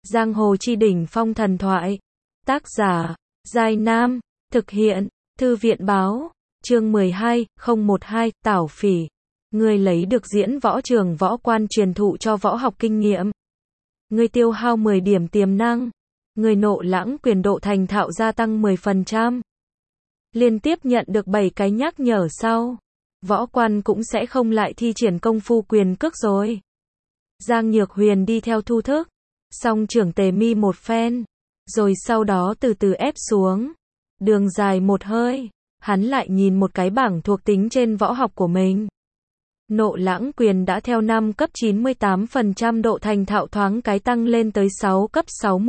Giang hồ chi đỉnh phong thần thoại. Tác giả, Giai Nam. Thực hiện, Thư viện báo. Chương 12, 012, Tảo Phỉ. Ngươi lấy được diễn võ trường võ quan truyền thụ cho võ học kinh nghiệm. Ngươi tiêu hao 10 điểm tiềm năng. Ngươi nộ lãng quyền độ thành thạo gia tăng 10%. Liên tiếp nhận được 7 cái nhắc nhở sau. Võ quan cũng sẽ không lại thi triển công phu quyền cước rồi. Giang Nhược Huyền đi theo thu thức. Song trưởng tề mi một phen. Rồi sau đó từ từ ép xuống. Đường dài một hơi. Hắn lại nhìn một cái bảng thuộc tính trên võ học của mình. Nộ lãng quyền đã theo 5 cấp 98% độ thành thạo thoáng cái tăng lên tới 6 cấp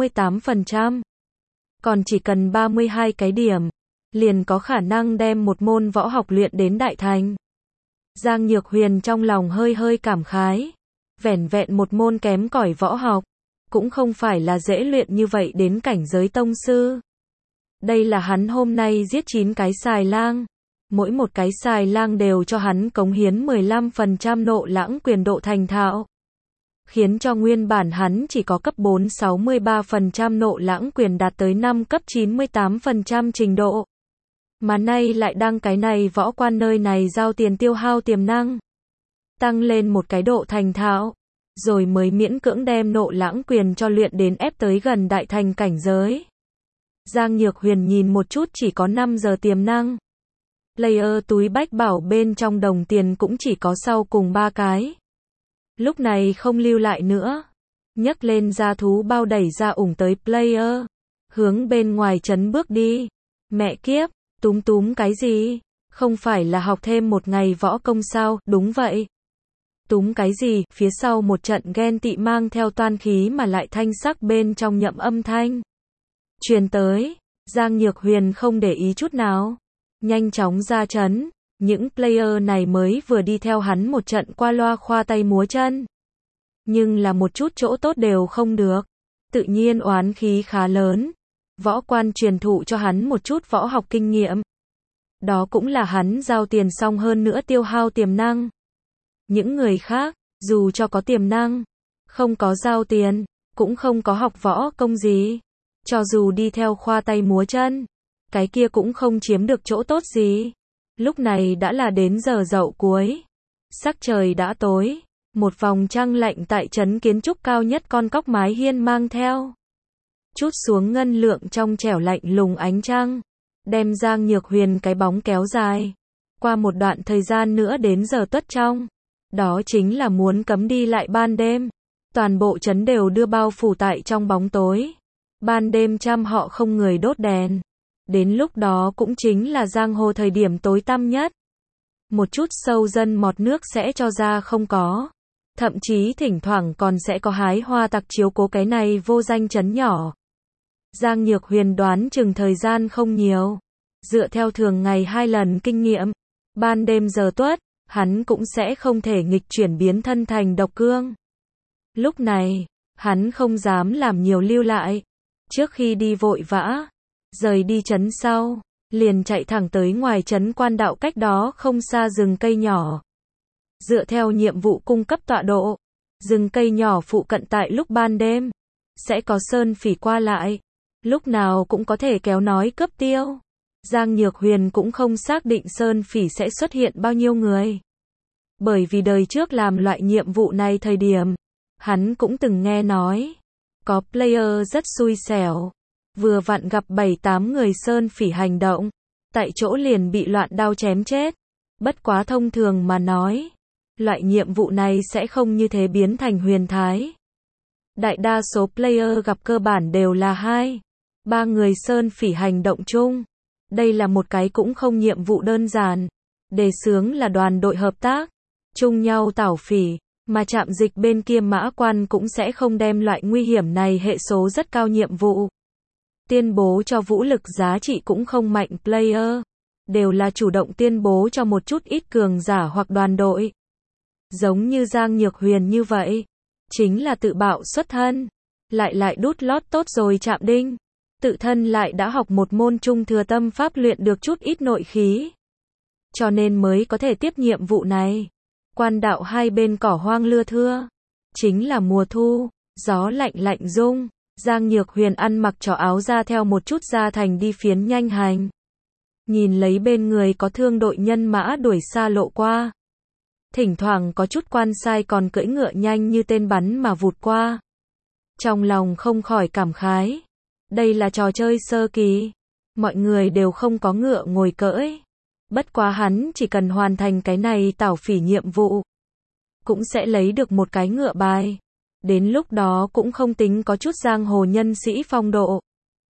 68%. Còn chỉ cần 32 cái điểm, liền có khả năng đem một môn võ học luyện đến đại thành. Giang Nhược Huyền trong lòng hơi hơi cảm khái. Vẻn vẹn một môn kém cỏi võ học, cũng không phải là dễ luyện như vậy đến cảnh giới tông sư. Đây là hắn hôm nay giết 9 cái xài lang. Mỗi một cái xài lang đều cho hắn cống hiến 15% nộ lãng quyền độ thành thạo. Khiến cho nguyên bản hắn chỉ có cấp 4 63% nộ lãng quyền đạt tới 5 cấp 98% trình độ. Mà nay lại đăng cái này võ quan nơi này giao tiền tiêu hao tiềm năng. Tăng lên một cái độ thành thạo. Rồi mới miễn cưỡng đem nộ lãng quyền cho luyện đến ép tới gần đại thành cảnh giới. Giang Nhược Huyền nhìn một chút chỉ có 5 giờ tiềm năng. Player túi bách bảo bên trong đồng tiền cũng chỉ có sau cùng 3 cái. Lúc này không lưu lại nữa. Nhấc lên ra thú bao đẩy ra ủng tới player. Hướng bên ngoài trấn bước đi. Mẹ kiếp, túm túm cái gì? Không phải là học thêm một ngày võ công sao? Đúng vậy. Túm cái gì? Phía sau một trận ghen tị mang theo toan khí mà lại thanh sắc bên trong nhậm âm thanh. Truyền tới. Giang Nhược Huyền không để ý chút nào. Nhanh chóng ra trấn. Những player này mới vừa đi theo hắn một trận qua loa khoa tay múa chân. Nhưng là một chút chỗ tốt đều không được. Tự nhiên oán khí khá lớn. Võ quan truyền thụ cho hắn một chút võ học kinh nghiệm. Đó cũng là hắn giao tiền xong hơn nữa tiêu hao tiềm năng. Những người khác, dù cho có tiềm năng, không có giao tiền, cũng không có học võ công gì. Cho dù đi theo khoa tay múa chân, cái kia cũng không chiếm được chỗ tốt gì. Lúc này đã là đến giờ dậu cuối. Sắc trời đã tối. Một vòng trăng lạnh tại trấn kiến trúc cao nhất con cóc mái hiên mang theo. Chút xuống ngân lượng trong trẻo lạnh lùng ánh trăng. Đem Giang Nhược Huyền cái bóng kéo dài. Qua một đoạn thời gian nữa đến giờ tuất trong. Đó chính là muốn cấm đi lại ban đêm. Toàn bộ trấn đều đưa bao phủ tại trong bóng tối. Ban đêm trăm họ không người đốt đèn. Đến lúc đó cũng chính là giang hồ thời điểm tối tăm nhất. Một chút sâu dân mọt nước sẽ cho ra không có. Thậm chí thỉnh thoảng còn sẽ có hái hoa tặc chiếu cố cái này vô danh trấn nhỏ. Giang Nhược Huyền đoán chừng thời gian không nhiều. Dựa theo thường ngày 2 lần kinh nghiệm. Ban đêm giờ tuất, hắn cũng sẽ không thể nghịch chuyển biến thân thành độc cương. Lúc này, hắn không dám làm nhiều lưu lại. Trước khi đi vội vã, rời đi trấn sau, liền chạy thẳng tới ngoài trấn quan đạo cách đó không xa rừng cây nhỏ. Dựa theo nhiệm vụ cung cấp tọa độ, rừng cây nhỏ phụ cận tại lúc ban đêm, sẽ có sơn phỉ qua lại, lúc nào cũng có thể kéo nói cướp tiêu. Giang Nhược Huyền cũng không xác định sơn phỉ sẽ xuất hiện bao nhiêu người. Bởi vì đời trước làm loại nhiệm vụ này thời điểm, hắn cũng từng nghe nói, có player rất xui xẻo. Vừa vặn gặp 7-8 người sơn phỉ hành động, tại chỗ liền bị loạn đao chém chết. Bất quá thông thường mà nói, loại nhiệm vụ này sẽ không như thế biến thành huyền thái. Đại đa số player gặp cơ bản đều là 2-3 người sơn phỉ hành động chung. Đây là một cái cũng không nhiệm vụ đơn giản. Đề xướng là đoàn đội hợp tác, chung nhau tảo phỉ, mà trạm dịch bên kia mã quan cũng sẽ không đem loại nguy hiểm này hệ số rất cao nhiệm vụ. Tuyên bố cho vũ lực giá trị cũng không mạnh player, đều là chủ động tuyên bố cho một chút ít cường giả hoặc đoàn đội. Giống như Giang Nhược Huyền như vậy, chính là tự bạo xuất thân, lại đút lót tốt rồi chạm đinh. Tự thân lại đã học một môn trung thừa tâm pháp luyện được chút ít nội khí. Cho nên mới có thể tiếp nhiệm vụ này. Quan đạo hai bên cỏ hoang lưa thưa. Chính là mùa thu, gió lạnh lạnh rung. Giang Nhược Huyền ăn mặc trò áo ra theo một chút ra thành đi phiến nhanh hành. Nhìn lấy bên người có thương đội nhân mã đuổi xa lộ qua. Thỉnh thoảng có chút quan sai còn cưỡi ngựa nhanh như tên bắn mà vụt qua. Trong lòng không khỏi cảm khái. Đây là trò chơi sơ kỳ. Mọi người đều không có ngựa ngồi cưỡi. Bất quá hắn chỉ cần hoàn thành cái này tảo phỉ nhiệm vụ. Cũng sẽ lấy được một cái ngựa bài. Đến lúc đó cũng không tính có chút giang hồ nhân sĩ phong độ.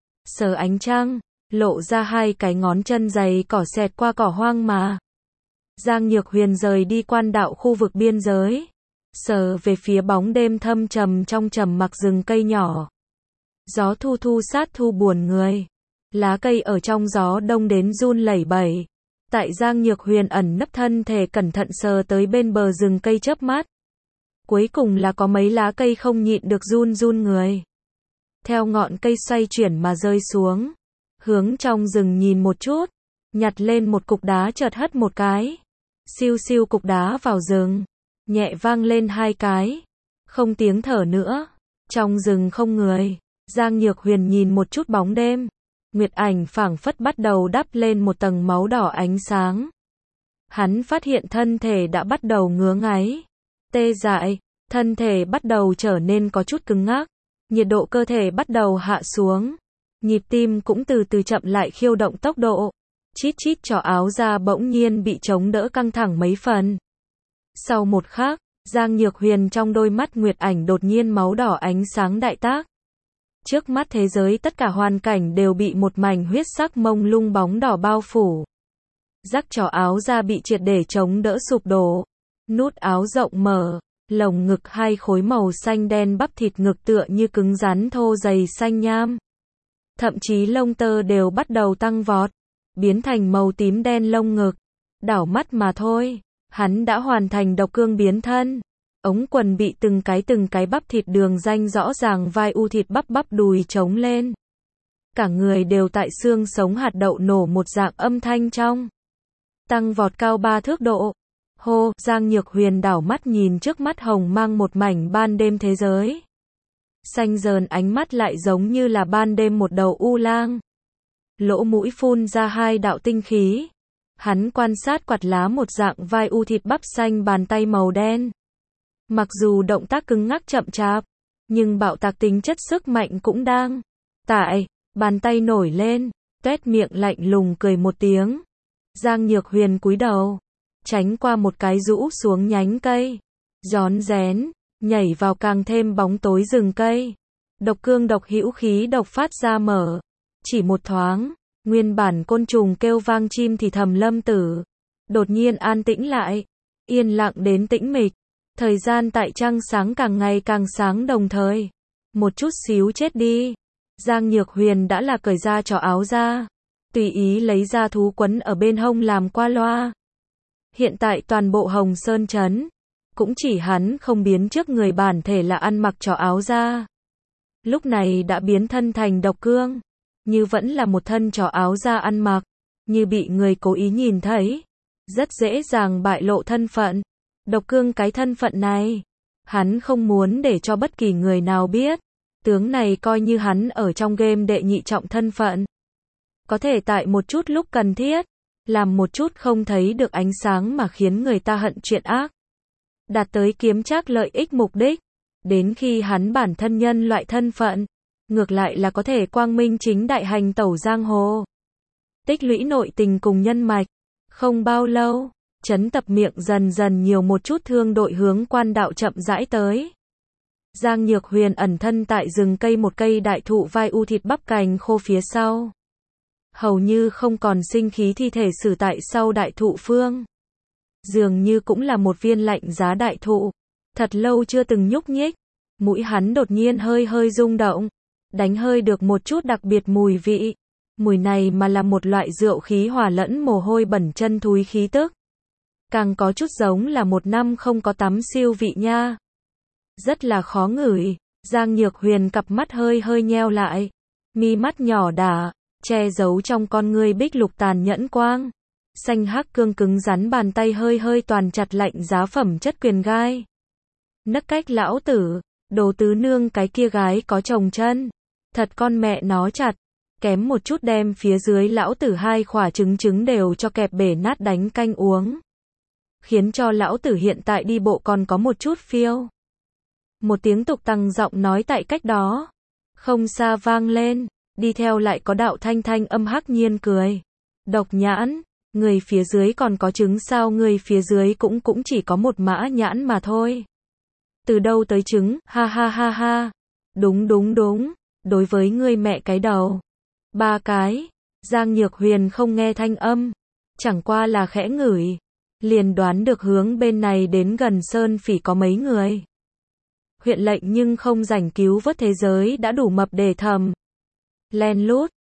Sờ ánh trăng, lộ ra hai cái ngón chân dày cỏ xẹt qua cỏ hoang mà. Giang Nhược Huyền rời đi quan đạo khu vực biên giới. Sờ về phía bóng đêm thâm trầm trong trầm mặc rừng cây nhỏ. Gió thu thu sát thu buồn người. Lá cây ở trong gió đông đến run lẩy bẩy. Tại Giang Nhược Huyền ẩn nấp thân thể cẩn thận sờ tới bên bờ rừng cây chớp mắt. Cuối cùng là có mấy lá cây không nhịn được run run người. Theo ngọn cây xoay chuyển mà rơi xuống. Hướng trong rừng nhìn một chút. Nhặt lên một cục đá chợt hất một cái. Siêu siêu cục đá vào rừng. Nhẹ vang lên hai cái. Không tiếng thở nữa. Trong rừng không người. Giang Nhược Huyền nhìn một chút bóng đêm. Nguyệt ảnh phảng phất bắt đầu đắp lên một tầng máu đỏ ánh sáng. Hắn phát hiện thân thể đã bắt đầu ngứa ngáy. Tê dại, thân thể bắt đầu trở nên có chút cứng ngắc. Nhiệt độ cơ thể bắt đầu hạ xuống. Nhịp tim cũng từ từ chậm lại khiêu động tốc độ. Chít chít trò áo ra bỗng nhiên bị chống đỡ căng thẳng mấy phần. Sau một khắc, Giang Nhược Huyền trong đôi mắt Nguyệt ảnh đột nhiên máu đỏ ánh sáng đại tác. Trước mắt thế giới tất cả hoàn cảnh đều bị một mảnh huyết sắc mông lung bóng đỏ bao phủ. Rắc trò áo ra bị triệt để chống đỡ sụp đổ. Nút áo rộng mở, lồng ngực hai khối màu xanh đen bắp thịt ngực tựa như cứng rắn thô dày xanh nham. Thậm chí lông tơ đều bắt đầu tăng vọt, biến thành màu tím đen lông ngực. Đảo mắt mà thôi, hắn đã hoàn thành độc cương biến thân. Ống quần bị từng cái bắp thịt đường ranh rõ ràng vai u thịt bắp đùi trống lên. Cả người đều tại xương sống hạt đậu nổ một dạng âm thanh trong. Tăng vọt cao 3 thước độ. Hô, Giang Nhược Huyền đảo mắt nhìn trước mắt hồng mang một mảnh ban đêm thế giới. Xanh dờn ánh mắt lại giống như là ban đêm một đầu u lang. Lỗ mũi phun ra hai đạo tinh khí. Hắn quan sát quạt lá một dạng vai u thịt bắp xanh bàn tay màu đen. Mặc dù động tác cứng ngắc chậm chạp, nhưng bạo tạc tính chất sức mạnh cũng đang tại, bàn tay nổi lên, tuét miệng lạnh lùng cười một tiếng. Giang Nhược Huyền cúi đầu, tránh qua một cái rũ xuống nhánh cây, rón rén, nhảy vào càng thêm bóng tối rừng cây. Độc cương độc hữu khí độc phát ra mở, chỉ một thoáng, nguyên bản côn trùng kêu vang chim thì thầm lâm tử, đột nhiên an tĩnh lại, yên lặng đến tĩnh mịch. Thời gian tại trăng sáng càng ngày càng sáng đồng thời. Một chút xíu chết đi. Giang Nhược Huyền đã là cởi ra trò áo ra. Tùy ý lấy ra thú quấn ở bên hông làm qua loa. Hiện tại toàn bộ Hồng Sơn trấn. Cũng chỉ hắn không biến trước người bản thể là ăn mặc trò áo ra. Lúc này đã biến thân thành độc cương. Như vẫn là một thân trò áo ra ăn mặc. Như bị người cố ý nhìn thấy. Rất dễ dàng bại lộ thân phận. Độc cương cái thân phận này, hắn không muốn để cho bất kỳ người nào biết. Tướng này coi như hắn ở trong game đệ nhị trọng thân phận. Có thể tại một chút lúc cần thiết, làm một chút không thấy được ánh sáng mà khiến người ta hận chuyện ác. Đạt tới kiếm trác lợi ích mục đích. Đến khi hắn bản thân nhân loại thân phận, ngược lại là có thể quang minh chính đại hành tẩu giang hồ. Tích lũy nội tình cùng nhân mạch. Không bao lâu. Trấn tập miệng dần dần nhiều một chút thương đội hướng quan đạo chậm rãi tới. Giang Nhược Huyền ẩn thân tại rừng cây một cây đại thụ vai u thịt bắp cành khô phía sau. Hầu như không còn sinh khí thi thể xử tại sau đại thụ phương. Dường như cũng là một viên lạnh giá đại thụ. Thật lâu chưa từng nhúc nhích. Mũi hắn đột nhiên hơi hơi rung động. Đánh hơi được một chút đặc biệt mùi vị. Mùi này mà là một loại rượu khí hòa lẫn mồ hôi bẩn chân thúi khí tức. Càng có chút giống là một năm không có tắm siêu vị nha. Rất là khó ngửi. Giang Nhược Huyền cặp mắt hơi hơi nheo lại. Mi mắt nhỏ đà, che giấu trong con ngươi bích lục tàn nhẫn quang. Xanh hắc cương cứng rắn bàn tay hơi hơi toàn chặt lạnh giá phẩm chất quyền gai. Nấc cách lão tử, đồ tứ nương cái kia gái có chồng chân. Thật con mẹ nó chặt. Kém một chút đem phía dưới lão tử 2 khỏa trứng đều cho kẹp bể nát đánh canh uống. Khiến cho lão tử hiện tại đi bộ còn có một chút phiêu. Một tiếng tục tằng giọng nói tại cách đó. Không xa vang lên. Đi theo lại có đạo thanh thanh âm hắc nhiên cười. Độc nhãn. Người phía dưới còn có trứng sao? Người phía dưới cũng chỉ có một mã nhãn mà thôi. Từ đâu tới trứng? Ha ha ha ha. Đúng. Đối với ngươi mẹ cái đầu. 3 cái. Giang Nhược Huyền không nghe thanh âm. Chẳng qua là khẽ ngửi. Liền đoán được hướng bên này đến gần Sơn Phỉ có mấy người. Huyện lệnh nhưng không rảnh cứu vớt thế giới đã đủ mập để thầm. Len lút.